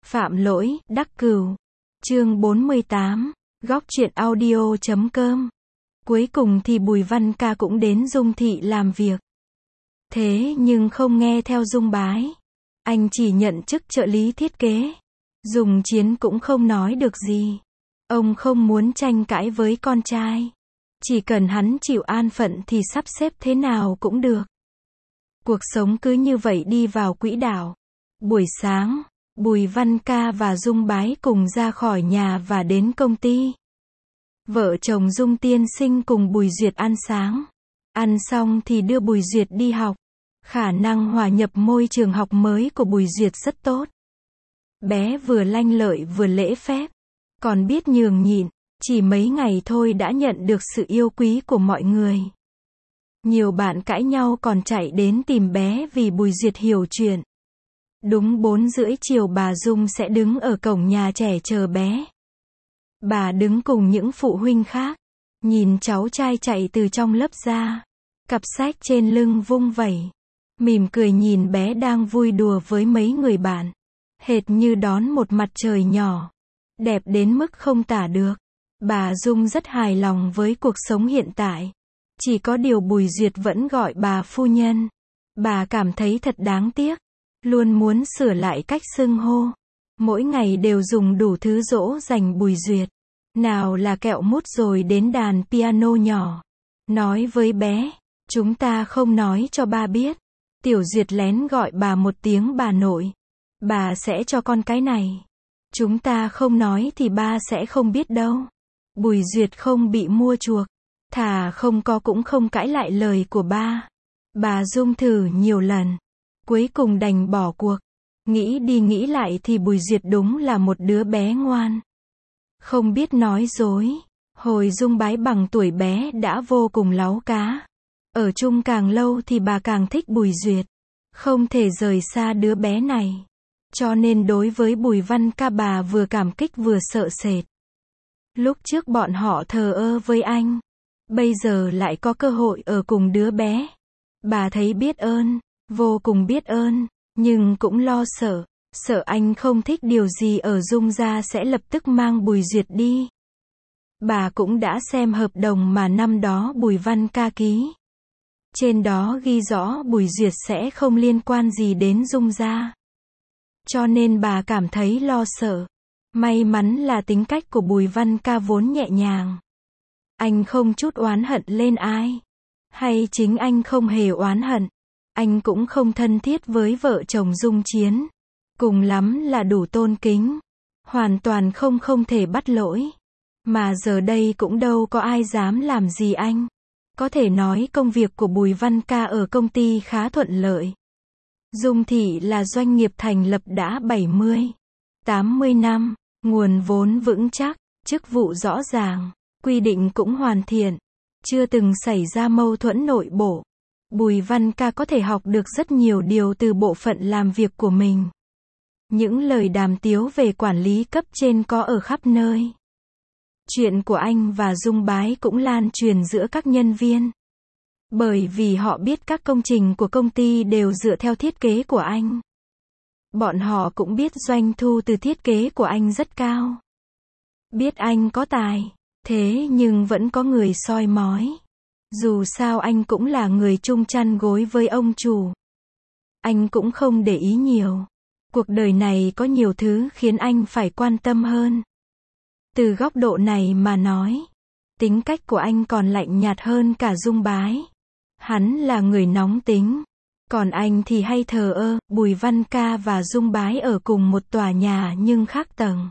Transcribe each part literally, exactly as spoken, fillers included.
Phạm lỗi, đắc cửu. Chương bốn mươi tám, góc truyện audio chấm com. Cuối cùng thì Bùi Văn Ca cũng đến Dung Thị làm việc. Thế nhưng không nghe theo Dung Bái. Anh chỉ nhận chức trợ lý thiết kế. Dung Chiến cũng không nói được gì. Ông không muốn tranh cãi với con trai. Chỉ cần hắn chịu an phận thì sắp xếp thế nào cũng được. Cuộc sống cứ như vậy đi vào quỹ đạo. Buổi sáng, Bùi Văn Ca và Dung Bái cùng ra khỏi nhà và đến công ty. Vợ chồng Dung Tiên Sinh cùng Bùi Duyệt ăn sáng. Ăn xong thì đưa Bùi Duyệt đi học. Khả năng hòa nhập môi trường học mới của Bùi Duyệt rất tốt. Bé vừa lanh lợi vừa lễ phép, còn biết nhường nhịn, chỉ mấy ngày thôi đã nhận được sự yêu quý của mọi người. Nhiều bạn cãi nhau còn chạy đến tìm bé vì Bùi Duyệt hiểu chuyện. Đúng bốn rưỡi chiều bà Dung sẽ đứng ở cổng nhà trẻ chờ bé. Bà đứng cùng những phụ huynh khác, nhìn cháu trai chạy từ trong lớp ra, cặp sách trên lưng vung vẩy, mỉm cười nhìn bé đang vui đùa với mấy người bạn, hệt như đón một mặt trời nhỏ, đẹp đến mức không tả được. Bà Dung rất hài lòng với cuộc sống hiện tại. Chỉ có điều Bùi Duyệt vẫn gọi bà phu nhân. Bà cảm thấy thật đáng tiếc, luôn muốn sửa lại cách xưng hô. Mỗi ngày đều dùng đủ thứ dỗ dành Bùi Duyệt. Nào là kẹo mút rồi đến đàn piano nhỏ. Nói với bé, chúng ta không nói cho ba biết. Tiểu Duyệt lén gọi bà một tiếng bà nội. Bà sẽ cho con cái này. Chúng ta không nói thì ba sẽ không biết đâu. Bùi Duyệt không bị mua chuộc. Thà không có cũng không cãi lại lời của ba. Bà Dung thử nhiều lần. Cuối cùng đành bỏ cuộc. Nghĩ đi nghĩ lại thì Bùi Duyệt đúng là một đứa bé ngoan. Không biết nói dối. Hồi Dung Bái bằng tuổi bé đã vô cùng láu cá. Ở chung càng lâu thì bà càng thích Bùi Duyệt. Không thể rời xa đứa bé này. Cho nên đối với Bùi Văn Ca bà vừa cảm kích vừa sợ sệt. Lúc trước bọn họ thờ ơ với anh. Bây giờ lại có cơ hội ở cùng đứa bé. Bà thấy biết ơn, vô cùng biết ơn, nhưng cũng lo sợ. Sợ anh không thích điều gì ở Dung gia sẽ lập tức mang Bùi Duyệt đi. Bà cũng đã xem hợp đồng mà năm đó Bùi Văn Ca ký. Trên đó ghi rõ Bùi Duyệt sẽ không liên quan gì đến Dung gia. Cho nên bà cảm thấy lo sợ. May mắn là tính cách của Bùi Văn Ca vốn nhẹ nhàng. Anh không chút oán hận lên ai. Hay chính anh không hề oán hận. Anh cũng không thân thiết với vợ chồng Dung Chiến. Cùng lắm là đủ tôn kính. Hoàn toàn không không thể bắt lỗi. Mà giờ đây cũng đâu có ai dám làm gì anh. Có thể nói công việc của Bùi Văn Ca ở công ty khá thuận lợi. Dung Thị là doanh nghiệp thành lập đã bảy mươi, tám mươi năm. Nguồn vốn vững chắc, chức vụ rõ ràng, quy định cũng hoàn thiện. Chưa từng xảy ra mâu thuẫn nội bộ. Bùi Văn Ca có thể học được rất nhiều điều từ bộ phận làm việc của mình. Những lời đàm tiếu về quản lý cấp trên có ở khắp nơi. Chuyện của anh và Dung Bái cũng lan truyền giữa các nhân viên. Bởi vì họ biết các công trình của công ty đều dựa theo thiết kế của anh. Bọn họ cũng biết doanh thu từ thiết kế của anh rất cao. Biết anh có tài. Thế nhưng vẫn có người soi mói. Dù sao anh cũng là người chung chăn gối với ông chủ. Anh cũng không để ý nhiều. Cuộc đời này có nhiều thứ khiến anh phải quan tâm hơn. Từ góc độ này mà nói, tính cách của anh còn lạnh nhạt hơn cả Dung Bái. Hắn là người nóng tính. Còn anh thì hay thờ ơ. Bùi Văn Ca và Dung Bái ở cùng một tòa nhà nhưng khác tầng.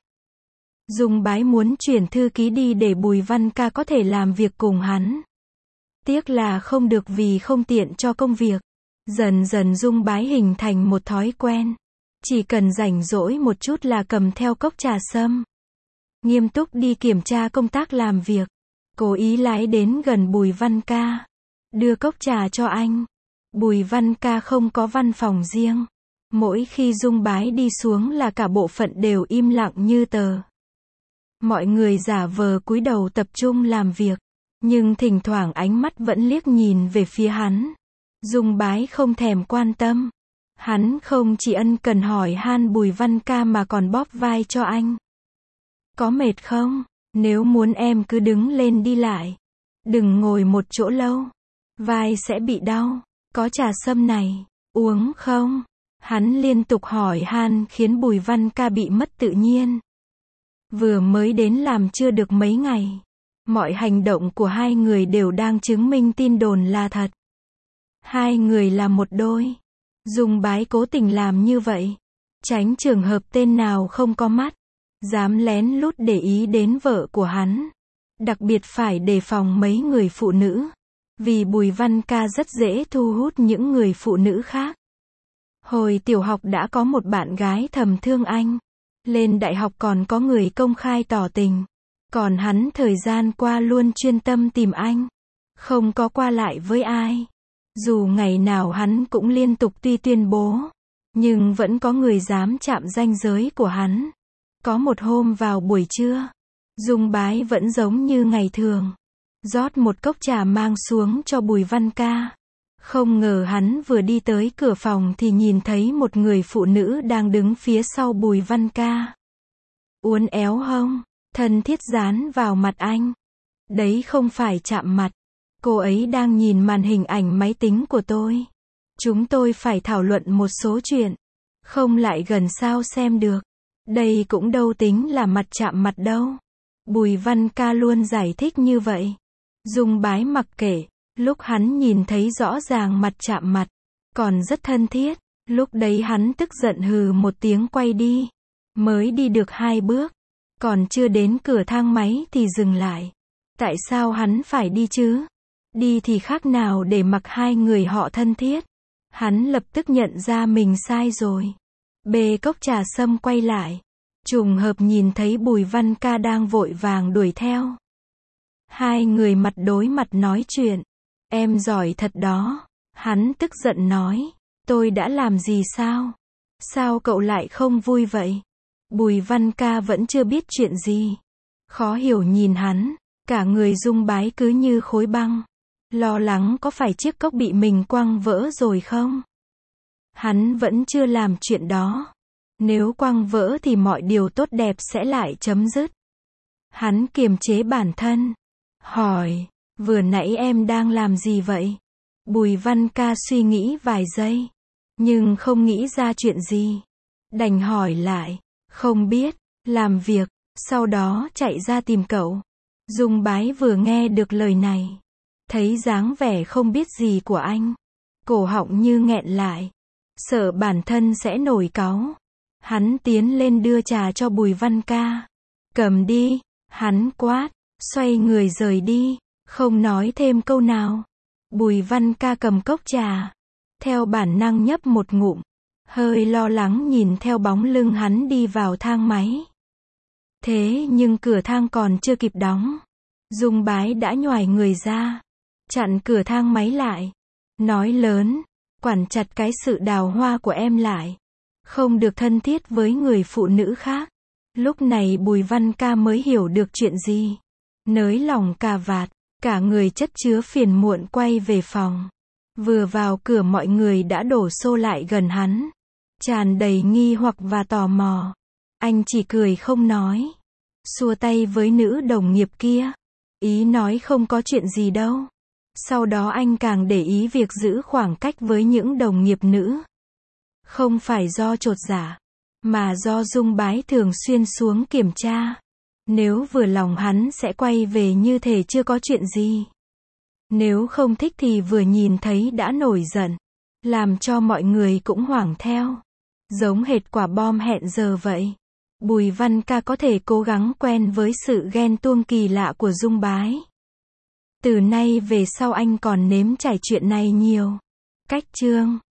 Dung Bái muốn chuyển thư ký đi để Bùi Văn Ca có thể làm việc cùng hắn. Tiếc là không được vì không tiện cho công việc. Dần dần Dung Bái hình thành một thói quen. Chỉ cần rảnh rỗi một chút là cầm theo cốc trà sâm. Nghiêm túc đi kiểm tra công tác làm việc. Cố ý lái đến gần Bùi Văn Ca. Đưa cốc trà cho anh. Bùi Văn Ca không có văn phòng riêng. Mỗi khi Dung Bái đi xuống là cả bộ phận đều im lặng như tờ. Mọi người giả vờ cúi đầu tập trung làm việc. Nhưng thỉnh thoảng ánh mắt vẫn liếc nhìn về phía hắn. Dung Bái không thèm quan tâm. Hắn không chỉ ân cần hỏi han Bùi Văn Ca mà còn bóp vai cho anh. Có mệt không? Nếu muốn em cứ đứng lên đi lại. Đừng ngồi một chỗ lâu. Vai sẽ bị đau. Có trà sâm này, uống không? Hắn liên tục hỏi han khiến Bùi Văn Ca bị mất tự nhiên. Vừa mới đến làm chưa được mấy ngày. Mọi hành động của hai người đều đang chứng minh tin đồn là thật. Hai người là một đôi. Dung Bái cố tình làm như vậy. Tránh trường hợp tên nào không có mắt. Dám lén lút để ý đến vợ của hắn. Đặc biệt phải đề phòng mấy người phụ nữ. Vì Bùi Văn Ca rất dễ thu hút những người phụ nữ khác. Hồi tiểu học đã có một bạn gái thầm thương anh. Lên đại học còn có người công khai tỏ tình. Còn hắn thời gian qua luôn chuyên tâm tìm anh. Không có qua lại với ai. Dù ngày nào hắn cũng liên tục tuy tuyên bố. Nhưng vẫn có người dám chạm ranh giới của hắn. Có một hôm vào buổi trưa. Dung Bái vẫn giống như ngày thường. Rót một cốc trà mang xuống cho Bùi Văn Ca. Không ngờ hắn vừa đi tới cửa phòng thì nhìn thấy một người phụ nữ đang đứng phía sau Bùi Văn Ca. Uốn éo hông, thân thiết dán vào mặt anh. Đấy không phải chạm mặt. Cô ấy đang nhìn màn hình ảnh máy tính của tôi. Chúng tôi phải thảo luận một số chuyện. Không lại gần sao xem được. Đây cũng đâu tính là mặt chạm mặt đâu. Bùi Văn Ca luôn giải thích như vậy. Dung Bái mặc kệ. Lúc hắn nhìn thấy rõ ràng mặt chạm mặt. Còn rất thân thiết. Lúc đấy hắn tức giận hừ một tiếng quay đi. Mới đi được hai bước. Còn chưa đến cửa thang máy thì dừng lại. Tại sao hắn phải đi chứ? Đi thì khác nào để mặc hai người họ thân thiết. Hắn lập tức nhận ra mình sai rồi. Bê cốc trà sâm quay lại. Trùng hợp nhìn thấy Bùi Văn Ca đang vội vàng đuổi theo. Hai người mặt đối mặt nói chuyện. Em giỏi thật đó. Hắn tức giận nói. Tôi đã làm gì sao? Sao cậu lại không vui vậy? Bùi Văn Ca vẫn chưa biết chuyện gì. Khó hiểu nhìn hắn. Cả người Dung Bái cứ như khối băng. Lo lắng có phải chiếc cốc bị mình quăng vỡ rồi không? Hắn vẫn chưa làm chuyện đó. Nếu quăng vỡ thì mọi điều tốt đẹp sẽ lại chấm dứt. Hắn kiềm chế bản thân. Hỏi, vừa nãy em đang làm gì vậy? Bùi Văn Ca suy nghĩ vài giây. Nhưng không nghĩ ra chuyện gì. Đành hỏi lại. Không biết, làm việc, sau đó chạy ra tìm cậu. Dung Bái vừa nghe được lời này. Thấy dáng vẻ không biết gì của anh. Cổ họng như nghẹn lại. Sợ bản thân sẽ nổi cáu. Hắn tiến lên đưa trà cho Bùi Văn Ca. Cầm đi, hắn quát. Xoay người rời đi. Không nói thêm câu nào. Bùi Văn Ca cầm cốc trà. Theo bản năng nhấp một ngụm. Hơi lo lắng nhìn theo bóng lưng hắn đi vào thang máy. Thế nhưng cửa thang còn chưa kịp đóng. Dung Bái đã nhoài người ra. Chặn cửa thang máy lại. Nói lớn. Quản chặt cái sự đào hoa của em lại. Không được thân thiết với người phụ nữ khác. Lúc này Bùi Văn Ca mới hiểu được chuyện gì. Nới lỏng cà vạt. Cả người chất chứa phiền muộn quay về phòng. Vừa vào cửa mọi người đã đổ xô lại gần hắn. Tràn đầy nghi hoặc và tò mò. Anh chỉ cười không nói. Xua tay với nữ đồng nghiệp kia. Ý nói không có chuyện gì đâu. Sau đó anh càng để ý việc giữ khoảng cách với những đồng nghiệp nữ. Không phải do chột dạ, mà do Dung Bái thường xuyên xuống kiểm tra. Nếu vừa lòng hắn sẽ quay về như thể chưa có chuyện gì. Nếu không thích thì vừa nhìn thấy đã nổi giận. Làm cho mọi người cũng hoảng theo. Giống hệt quả bom hẹn giờ vậy. Bùi Văn Ca có thể cố gắng quen với sự ghen tuông kỳ lạ của Dung Bái. Từ nay về sau anh còn nếm trải chuyện này nhiều. Cách chương